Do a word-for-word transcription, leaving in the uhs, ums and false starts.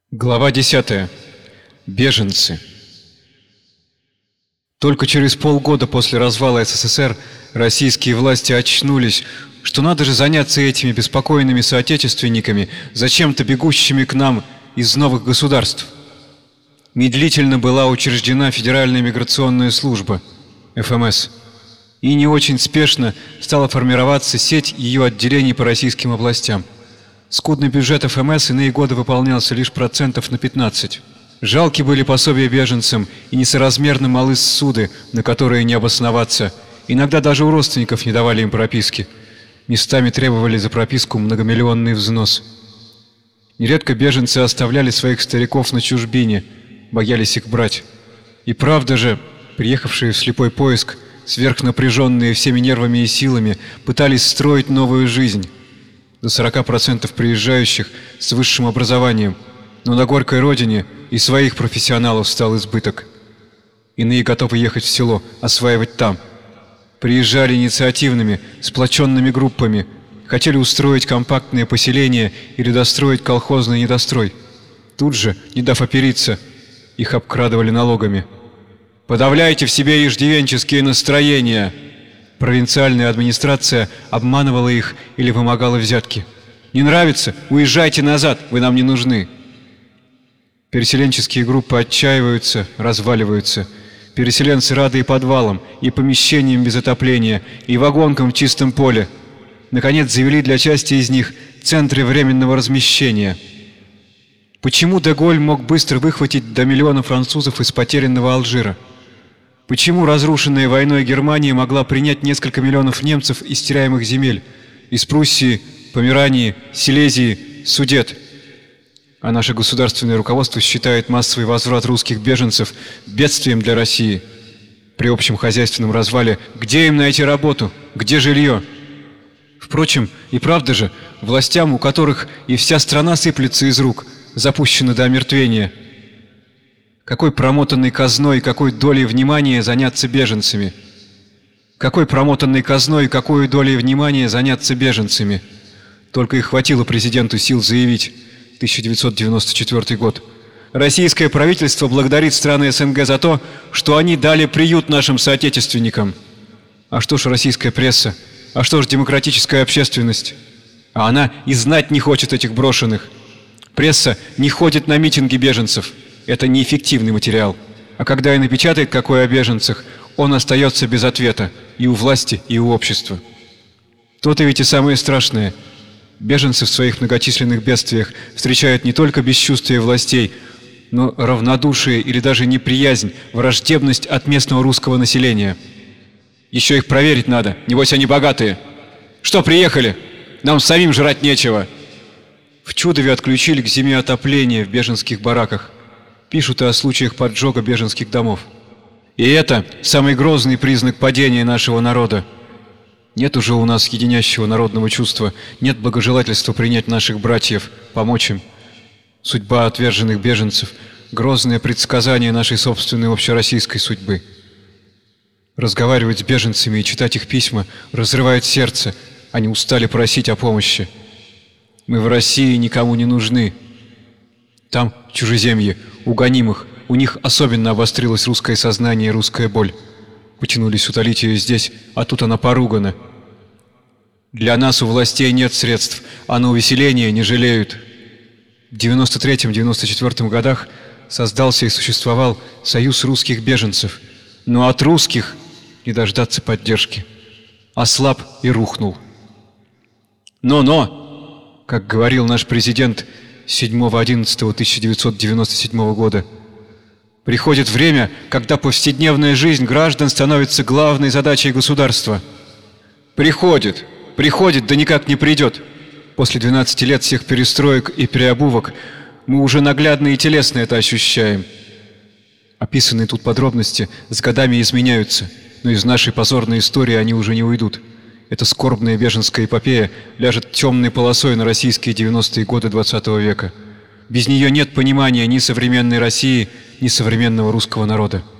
Глава десятая. Беженцы. Только через полгода после развала СССР российские власти очнулись, что надо же заняться этими беспокойными соотечественниками, зачем-то бегущими к нам из новых государств. Медлительно была учреждена Федеральная миграционная служба, эф эм эс, и не очень спешно стала формироваться сеть ее отделений по российским областям. Скудный бюджет эф эм эс иные годы выполнялся лишь процентов на пятнадцать. Жалки были пособия беженцам и несоразмерно малы ссуды, на которые не обосноваться. Иногда даже у родственников не давали им прописки. Местами требовали за прописку многомиллионный взнос. Нередко беженцы оставляли своих стариков на чужбине, боялись их брать. И правда же, приехавшие в слепой поиск, сверхнапряженные всеми нервами и силами, пытались строить новую жизнь. До сорока процентов приезжающих с высшим образованием, но на горькой родине и своих профессионалов стал избыток. Иные готовы ехать в село, осваивать там. Приезжали инициативными, сплоченными группами, хотели устроить компактное поселение или достроить колхозный недострой. Тут же, не дав опериться, их обкрадывали налогами. «Подавляйте в себе иждивенческие настроения!» Провинциальная администрация обманывала их или вымогала взятки. «Не нравится? Уезжайте назад, вы нам не нужны!» Переселенческие группы отчаиваются, разваливаются. Переселенцы рады и подвалам, и помещениям без отопления, и вагонкам в чистом поле. Наконец завели для части из них центры временного размещения. Почему де-Голь мог быстро выхватить до миллиона французов из потерянного Алжира? Почему разрушенная войной Германия могла принять несколько миллионов немцев из теряемых земель, из Пруссии, Померании, Силезии, Судет? А наше государственное руководство считает массовый возврат русских беженцев бедствием для России. При общем хозяйственном развале где им найти работу, где жилье? Впрочем, и правда же, властям, у которых и вся страна сыплется из рук, запущена до омертвения. Какой промотанной казной, какой долей внимания заняться беженцами? Какой промотанной казной, какой долей внимания заняться беженцами? Только и хватило президенту сил заявить. тысяча девятьсот девяносто четвёртый год. Российское правительство благодарит страны эс эн гэ за то, что они дали приют нашим соотечественникам. А что ж российская пресса? А что ж демократическая общественность? А она и знать не хочет этих брошенных. Пресса не ходит на митинги беженцев. Это неэффективный материал. А когда и напечатает какое о беженцах, он остается без ответа и у власти, и у общества. То-то ведь и самое страшное. Беженцы в своих многочисленных бедствиях встречают не только бесчувствие властей, но равнодушие или даже неприязнь, враждебность от местного русского населения. Еще их проверить надо, небось они богатые. Что, приехали? Нам самим жрать нечего. В Чудове отключили к зиме отопление в беженских бараках. Пишут и о случаях поджога беженских домов. И это самый грозный признак падения нашего народа. Нет уже у нас единящего народного чувства, нет благожелательства принять наших братьев, помочь им. Судьба отверженных беженцев – грозное предсказание нашей собственной общероссийской судьбы. Разговаривать с беженцами и читать их письма разрывает сердце, они устали просить о помощи. Мы в России никому не нужны. Там, в чужеземье, у гонимых, у них особенно обострилось русское сознание и русская боль. Потянулись утолить ее здесь, а тут она поругана. Для нас у властей нет средств, а на увеселение не жалеют. В девяносто третьем — девяносто четвёртом годах создался и существовал Союз русских беженцев, но от русских не дождаться поддержки. Ослаб и рухнул. Но-но, как говорил наш президент седьмого одиннадцатого тысяча девятьсот девяносто седьмого года, приходит время, когда повседневная жизнь граждан становится главной задачей государства. Приходит, приходит, да никак не придет. После двенадцати лет всех перестроек и переобувок мы уже наглядно и телесно это ощущаем. Описанные тут подробности с годами изменяются, но из нашей позорной истории они уже не уйдут. Эта скорбная беженская эпопея ляжет темной полосой на российские девяностые годы двадцатого века. Без нее нет понимания ни современной России, ни современного русского народа.